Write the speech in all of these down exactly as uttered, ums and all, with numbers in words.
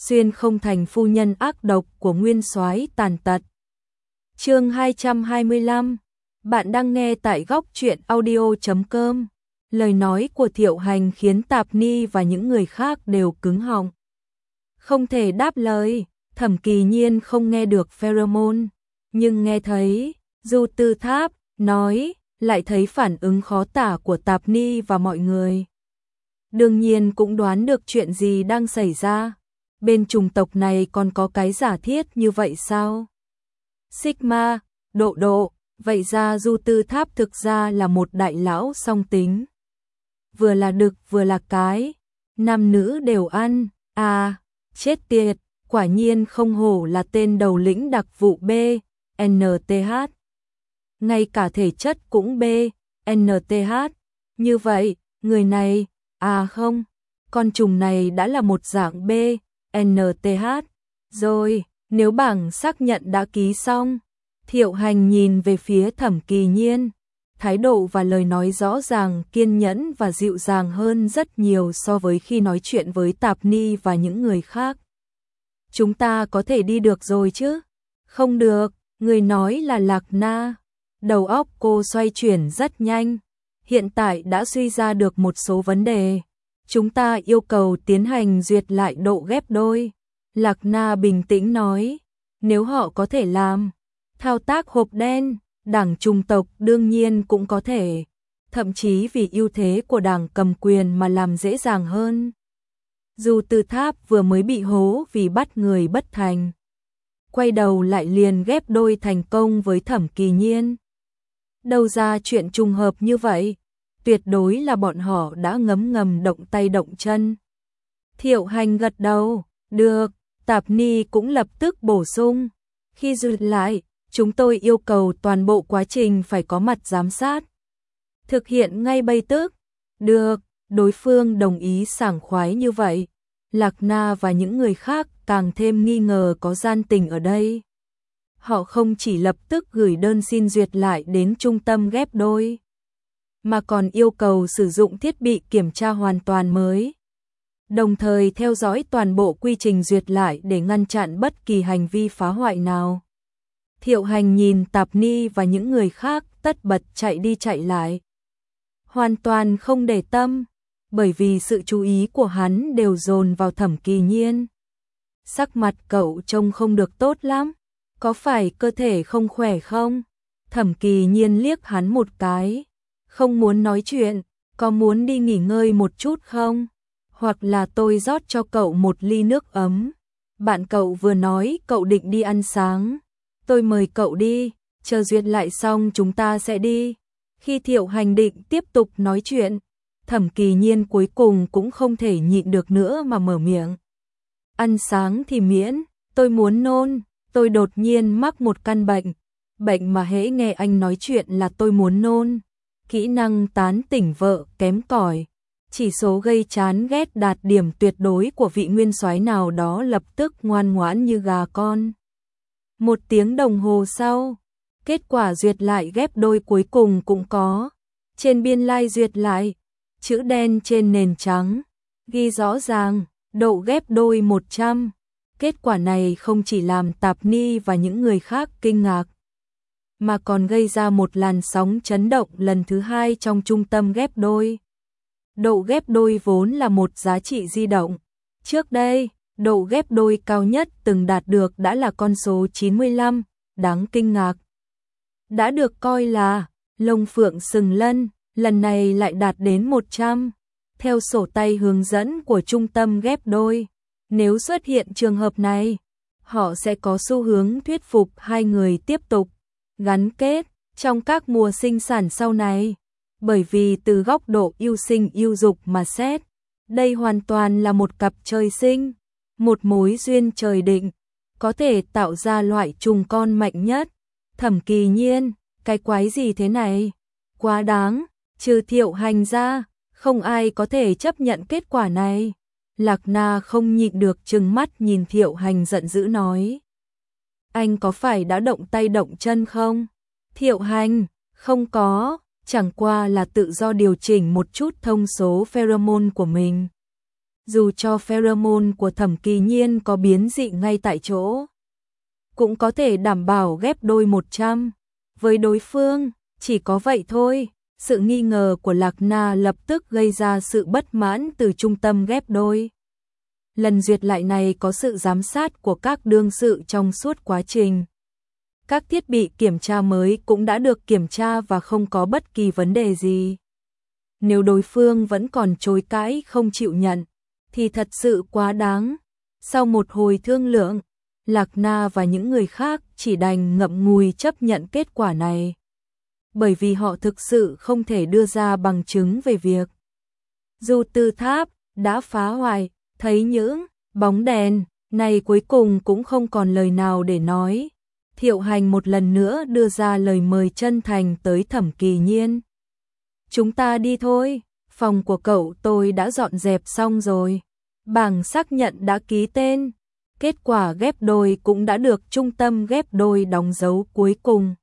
xuyên không thành phu nhân ác độc của nguyên soái tàn tật. Chương hai trăm hai mươi lăm. Bạn đang nghe tại góc truyện audio chấm com. Lời nói của Thiệu Hành khiến Tạp Ni và những người khác đều cứng họng. Không thể đáp lời, Thẩm Kỳ Nhiên không nghe được pheromone, nhưng nghe thấy Du Tư Tháp nói, lại thấy phản ứng khó tả của Tạp Ni và mọi người. Đương nhiên cũng đoán được chuyện gì đang xảy ra. Bên chủng tộc này còn có cái giả thiết như vậy sao? Sigma, Độ Độ, vậy ra Du Tư Tháp thực ra là một đại lão song tính. Vừa là đực vừa là cái, nam nữ đều ăn, à, chết tiệt, quả nhiên không hổ là tên đầu lĩnh đặc vụ B, en tê hát. Ngay cả thể chất cũng B, en tê hát. Như vậy, người này, à không, con trùng này đã là một dạng B, en tê hát. Rồi, nếu bảng xác nhận đã ký xong, Thiệu Hành nhìn về phía Thẩm Kỳ Nhiên, thái độ và lời nói rõ ràng, kiên nhẫn và dịu dàng hơn rất nhiều so với khi nói chuyện với Tạp Ni và những người khác. Chúng ta có thể đi được rồi chứ? Không được, người nói là Lạc Na. Đầu óc cô xoay chuyển rất nhanh, hiện tại đã suy ra được một số vấn đề. Chúng ta yêu cầu tiến hành duyệt lại độ ghép đôi. Lạc Na bình tĩnh nói, nếu họ có thể làm thao tác hộp đen, đảng chủng tộc đương nhiên cũng có thể, thậm chí vì ưu thế của đảng cầm quyền mà làm dễ dàng hơn. Du Tư Tháp vừa mới bị hố vì bắt người bất thành, quay đầu lại liền ghép đôi thành công với Thẩm Kỳ Nhiên. Đâu ra chuyện trùng hợp như vậy, tuyệt đối là bọn họ đã ngấm ngầm động tay động chân. Thiệu Hành gật đầu, được, Tạp Ni cũng lập tức bổ sung, khi duyệt lại, chúng tôi yêu cầu toàn bộ quá trình phải có mặt giám sát. Thực hiện ngay bây tức. Được, đối phương đồng ý sảng khoái như vậy. Lạc Na và những người khác càng thêm nghi ngờ có gian tình ở đây. Họ không chỉ lập tức gửi đơn xin duyệt lại đến trung tâm ghép đôi, mà còn yêu cầu sử dụng thiết bị kiểm tra hoàn toàn mới, đồng thời theo dõi toàn bộ quy trình duyệt lại để ngăn chặn bất kỳ hành vi phá hoại nào. Thiệu Hành nhìn Tạp Ni và những người khác tất bật chạy đi chạy lại, hoàn toàn không để tâm, bởi vì sự chú ý của hắn đều dồn vào Thẩm Kỳ Nhiên. Sắc mặt cậu trông không được tốt lắm, có phải cơ thể không khỏe không? Thẩm Kỳ Nhiên liếc hắn một cái, không muốn nói chuyện, có muốn đi nghỉ ngơi một chút không? Hoặc là tôi rót cho cậu một ly nước ấm. Bạn cậu vừa nói cậu định đi ăn sáng, tôi mời cậu đi, chờ duyệt lại xong chúng ta sẽ đi. Khi Thiệu Hành định tiếp tục nói chuyện, Thẩm Kỳ Nhiên cuối cùng cũng không thể nhịn được nữa mà mở miệng. Ăn sáng thì miễn, tôi muốn nôn, tôi đột nhiên mắc một căn bệnh, bệnh mà hễ nghe anh nói chuyện là tôi muốn nôn. Kỹ năng tán tỉnh vợ kém cỏi, chỉ số gây chán ghét đạt điểm tuyệt đối của vị nguyên soái nào đó lập tức ngoan ngoãn như gà con. Một tiếng đồng hồ sau, kết quả duyệt lại ghép đôi cuối cùng cũng có. Trên biên lai like duyệt lại, chữ đen trên nền trắng, ghi rõ ràng, độ ghép đôi một trăm. Kết quả này không chỉ làm Tạp Ni và những người khác kinh ngạc, mà còn gây ra một làn sóng chấn động lần thứ hai trong trung tâm ghép đôi. Độ ghép đôi vốn là một giá trị di động. Trước đây, độ ghép đôi cao nhất từng đạt được đã là con số chín mươi lăm, đáng kinh ngạc. Đã được coi là lông phượng sừng lân, lần này lại đạt đến một trăm. Theo sổ tay hướng dẫn của trung tâm ghép đôi, nếu xuất hiện trường hợp này, họ sẽ có xu hướng thuyết phục hai người tiếp tục gắn kết trong các mùa sinh sản sau này. Bởi vì từ góc độ yêu sinh yêu dục mà xét, đây hoàn toàn là một cặp trời sinh, một mối duyên trời định, có thể tạo ra loại trùng con mạnh nhất. Thẩm Kỳ Nhiên, cái quái gì thế này? Quá đáng, trừ Thiệu Hành ra, không ai có thể chấp nhận kết quả này. Lạc Na không nhịn được trừng mắt nhìn Thiệu Hành giận dữ nói. Anh có phải đã động tay động chân không? Thiệu Hành, không có, chẳng qua là tự do điều chỉnh một chút thông số pheromone của mình. dù cho pheromone của Thẩm Kỳ Nhiên có biến dị ngay tại chỗ, cũng có thể đảm bảo ghép đôi một trăm với đối phương, chỉ có vậy thôi. Sự nghi ngờ của Lạc Na lập tức gây ra sự bất mãn từ trung tâm ghép đôi. Lần duyệt lại này có sự giám sát của các đương sự trong suốt quá trình. Các thiết bị kiểm tra mới cũng đã được kiểm tra và không có bất kỳ vấn đề gì. Nếu đối phương vẫn còn chối cãi không chịu nhận, thì thật sự quá đáng. Sau một hồi thương lượng, Lạc Na và những người khác chỉ đành ngậm ngùi chấp nhận kết quả này. Bởi vì họ thực sự không thể đưa ra bằng chứng về việc Du Tư Tháp đã phá hoại, thấy những bóng đèn này cuối cùng cũng không còn lời nào để nói. Thiệu Hành một lần nữa đưa ra lời mời chân thành tới Thẩm Kỳ Nhiên. Chúng ta đi thôi, phòng của cậu tôi đã dọn dẹp xong rồi. Bảng xác nhận đã ký tên. Kết quả ghép đôi cũng đã được trung tâm ghép đôi đóng dấu cuối cùng.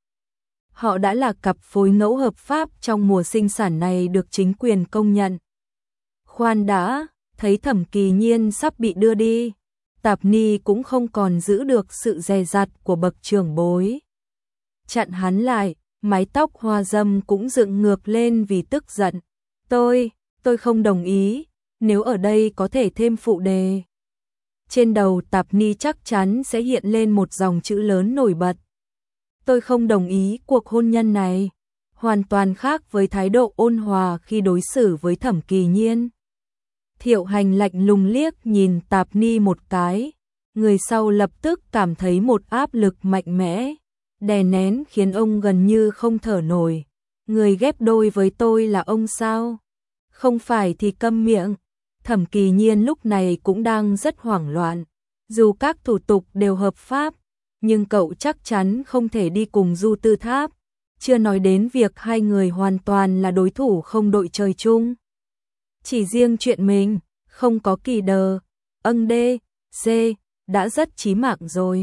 Họ đã là cặp phối ngẫu hợp pháp trong mùa sinh sản này được chính quyền công nhận. Khoan đã, thấy Thẩm Kỳ Nhiên sắp bị đưa đi, Tạp Ni cũng không còn giữ được sự dè dặt của bậc trưởng bối. Chặn hắn lại, mái tóc hoa dâm cũng dựng ngược lên vì tức giận. Tôi, tôi không đồng ý, nếu ở đây có thể thêm phụ đề. Trên đầu Tạp Ni chắc chắn sẽ hiện lên một dòng chữ lớn nổi bật. Tôi không đồng ý cuộc hôn nhân này, hoàn toàn khác với thái độ ôn hòa khi đối xử với Thẩm Kỳ Nhiên. Thiệu Hành lạnh lùng liếc nhìn Tạp Ni một cái, người sau lập tức cảm thấy một áp lực mạnh mẽ, đè nén khiến ông gần như không thở nổi. Người ghép đôi với tôi là ông sao? Không phải thì câm miệng. Thẩm Kỳ Nhiên lúc này cũng đang rất hoảng loạn. Dù các thủ tục đều hợp pháp, nhưng cậu chắc chắn không thể đi cùng Du Tư Tháp, chưa nói đến việc hai người hoàn toàn là đối thủ không đội trời chung. Chỉ riêng chuyện mình, không có kỳ đờ, âng đê, C, đã rất chí mạng rồi.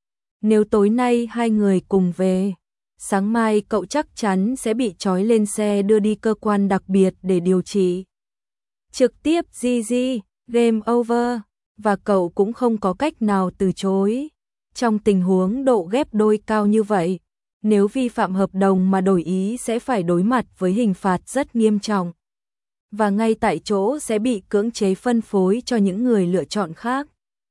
Nếu tối nay hai người cùng về, sáng mai cậu chắc chắn sẽ bị trói lên xe đưa đi cơ quan đặc biệt để điều trị. Trực tiếp gi gi, game over, và cậu cũng không có cách nào từ chối. Trong tình huống độ ghép đôi cao như vậy, nếu vi phạm hợp đồng mà đổi ý sẽ phải đối mặt với hình phạt rất nghiêm trọng. Và ngay tại chỗ sẽ bị cưỡng chế phân phối cho những người lựa chọn khác.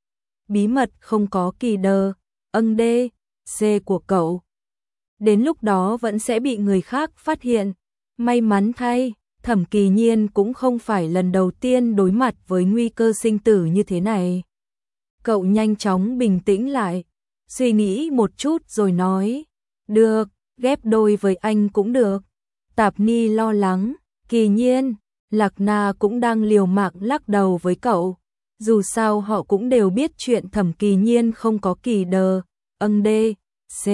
Bí mật không có kỳ đờ, âng đê, C của cậu. Đến lúc đó vẫn sẽ bị người khác phát hiện. May mắn thay, Thẩm Kỳ Nhiên cũng không phải lần đầu tiên đối mặt với nguy cơ sinh tử như thế này. Cậu nhanh chóng bình tĩnh lại, suy nghĩ một chút rồi nói, được, ghép đôi với anh cũng được. Tạp Ni lo lắng, Kỳ Nhiên, Lạc Na cũng đang liều mạng lắc đầu với cậu. Dù sao họ cũng đều biết chuyện Thẩm Kỳ Nhiên không có kỳ đờ, âng đê, C.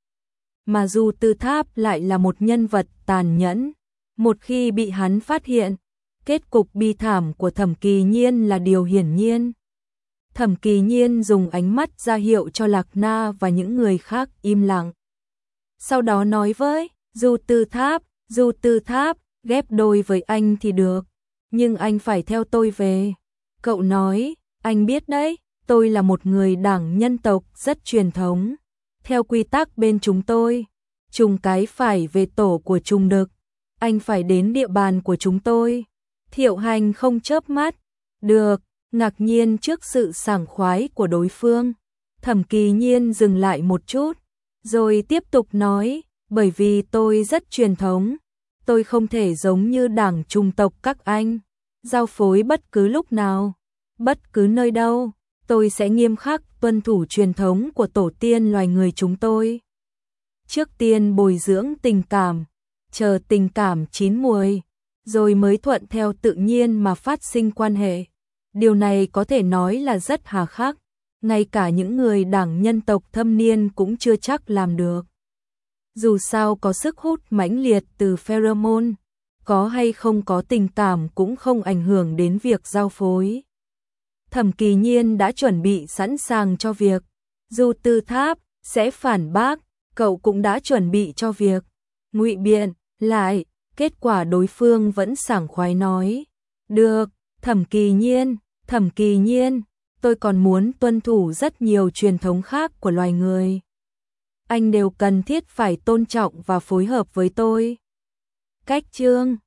Mà Du Tư Tháp lại là một nhân vật tàn nhẫn. Một khi bị hắn phát hiện, kết cục bi thảm của Thẩm Kỳ Nhiên là điều hiển nhiên. Thẩm Kỳ Nhiên dùng ánh mắt ra hiệu cho Lạc Na và những người khác im lặng. Sau đó nói với Du Tư Tháp, Du Tư Tháp, ghép đôi với anh thì được, nhưng anh phải theo tôi về. Cậu nói, anh biết đấy, tôi là một người đảng nhân tộc rất truyền thống. Theo quy tắc bên chúng tôi, trùng cái phải về tổ của trùng đực. Anh phải đến địa bàn của chúng tôi. Thiệu Hành không chớp mắt. Được, ngạc nhiên trước sự sảng khoái của đối phương. Thẩm Kỳ Nhiên dừng lại một chút, rồi tiếp tục nói, bởi vì tôi rất truyền thống. Tôi không thể giống như đảng chủng tộc các anh, giao phối bất cứ lúc nào, bất cứ nơi đâu. Tôi sẽ nghiêm khắc tuân thủ truyền thống của tổ tiên loài người chúng tôi. Trước tiên bồi dưỡng tình cảm, chờ tình cảm chín muồi, rồi mới thuận theo tự nhiên mà phát sinh quan hệ. Điều này có thể nói là rất hà khắc, ngay cả những người đảng nhân tộc thâm niên cũng chưa chắc làm được. Dù sao có sức hút mãnh liệt từ pheromone, có hay không có tình cảm cũng không ảnh hưởng đến việc giao phối. Thẩm Kỳ Nhiên đã chuẩn bị sẵn sàng cho việc Du Tư Tháp sẽ phản bác, cậu cũng đã chuẩn bị cho việc ngụy biện lại. Kết quả đối phương vẫn sảng khoái nói, được, Thẩm Kỳ Nhiên, Thẩm Kỳ Nhiên, tôi còn muốn tuân thủ rất nhiều truyền thống khác của loài người. Anh đều cần thiết phải tôn trọng và phối hợp với tôi. Cách chương